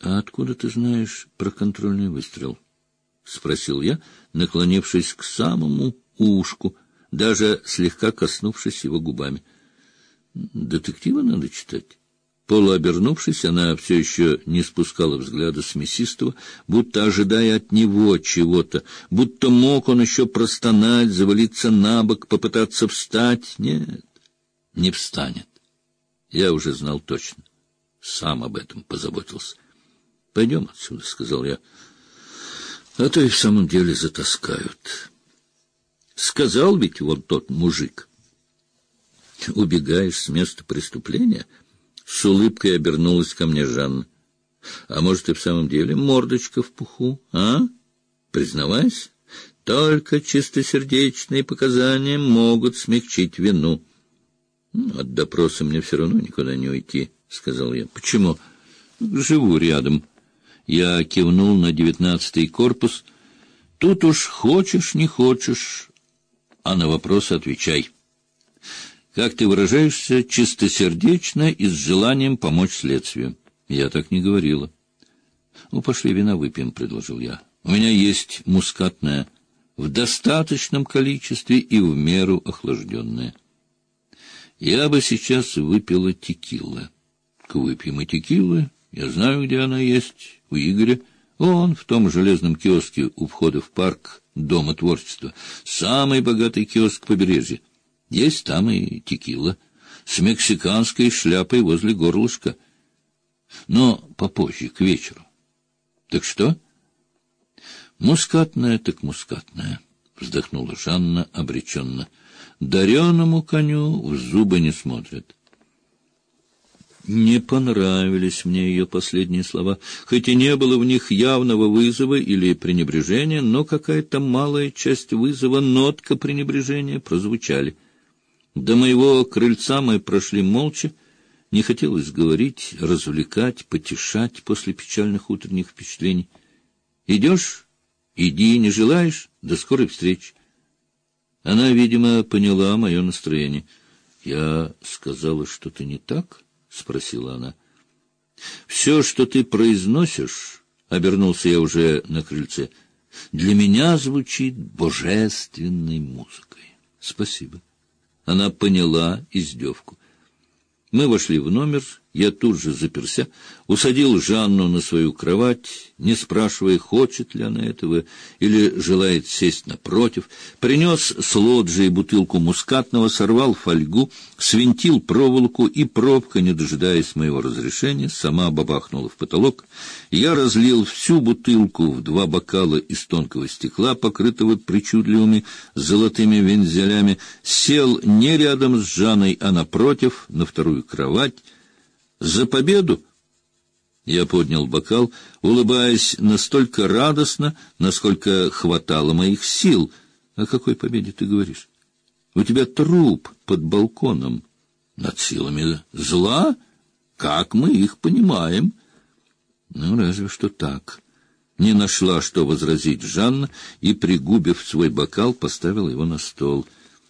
А откуда ты знаешь про контрольный выстрел? — спросил я, наклонившись к самому ушку, даже слегка коснувшись его губами. — Детектива надо читать. Полуобернувшись, она все еще не спускала взгляда с мясистого, будто ожидая от него чего-то, будто мог он еще простонать, завалиться на бок, попытаться встать. Нет, не встанет. Я уже знал точно. Сам об этом позаботился. — Пойдем отсюда, — сказал я. — А то и в самом деле затаскают. Сказал ведь вот тот мужик. — Убегаешь с места преступления? С улыбкой обернулась ко мне Жанна. — А может, и в самом деле мордочка в пуху, а? Признавайся, только чистосердечные показания могут смягчить вину. — От допроса мне все равно никуда не уйти, — сказал я. — Почему? — Живу рядом. Я кивнул на 19-й корпус. Тут уж хочешь, не хочешь, а на вопрос отвечай. Как ты выражаешься, чистосердечно и с желанием помочь следствию. Я так не говорила. Ну, пошли вина выпьем, предложил я. У меня есть мускатное, в достаточном количестве и в меру охлажденное. Я бы сейчас выпила текилы. Выпьем и текилы. Я знаю, где она есть. У Игоря. Он в том железном киоске у входа в парк Дома творчества. Самый богатый киоск побережья. Есть там и текила. С мексиканской шляпой возле горлышка. Но попозже, к вечеру. Так что? Мускатная так мускатная, вздохнула Жанна обреченно. Дареному коню в зубы не смотрят. Не понравились мне ее последние слова, хоть и не было в них явного вызова или пренебрежения, но какая-то малая часть вызова, нотка пренебрежения прозвучали. До моего крыльца мы прошли молча, не хотелось говорить, развлекать, потешать после печальных утренних впечатлений. Идешь? Иди, не желаешь? До скорой встречи. Она, видимо, поняла мое настроение. Я сказала что-то не так? — спросила она. — Все, что ты произносишь, — обернулся я уже на крыльце, — для меня звучит божественной музыкой. — Спасибо. Она поняла издевку. Мы вошли в номер, я тут же заперся, усадил Жанну на свою кровать, не спрашивая, хочет ли она этого или желает сесть напротив, принес с лоджии бутылку мускатного, сорвал фольгу, свинтил проволоку, и пробка, не дожидаясь моего разрешения, сама бабахнула в потолок. Я разлил всю бутылку в 2 бокала из тонкого стекла, покрытого причудливыми золотыми вензелями, сел не рядом с Жанной, а напротив, на вторую кровать. За победу! Я поднял бокал, улыбаясь настолько радостно, насколько хватало моих сил. О какой победе ты говоришь? У тебя труп под балконом. Над силами зла? Как мы их понимаем? Ну, разве что так. Не нашла, что возразить Жанна, и, пригубив свой бокал, поставила его на стол.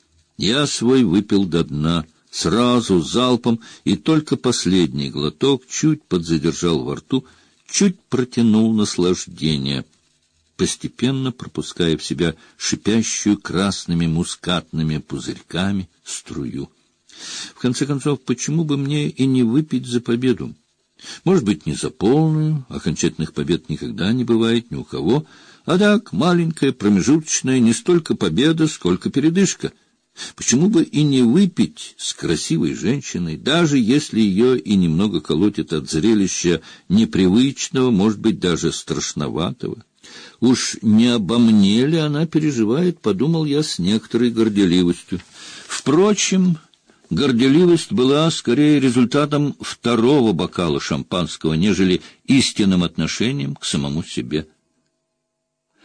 Я свой выпил до дна, сразу, залпом, и только последний глоток чуть подзадержал во рту, чуть протянул наслаждение, постепенно пропуская в себя шипящую красными мускатными пузырьками струю. В конце концов, почему бы мне и не выпить за победу? Может быть, не за полную, окончательных побед никогда не бывает ни у кого, а так, маленькая, промежуточная, не столько победа, сколько передышка. Почему бы и не выпить с красивой женщиной, даже если ее и немного колотит от зрелища непривычного, может быть, даже страшноватого? Уж не обо мне ли она переживает, подумал я с некоторой горделивостью. Впрочем, горделивость была скорее результатом 2-го бокала шампанского, нежели истинным отношением к самому себе.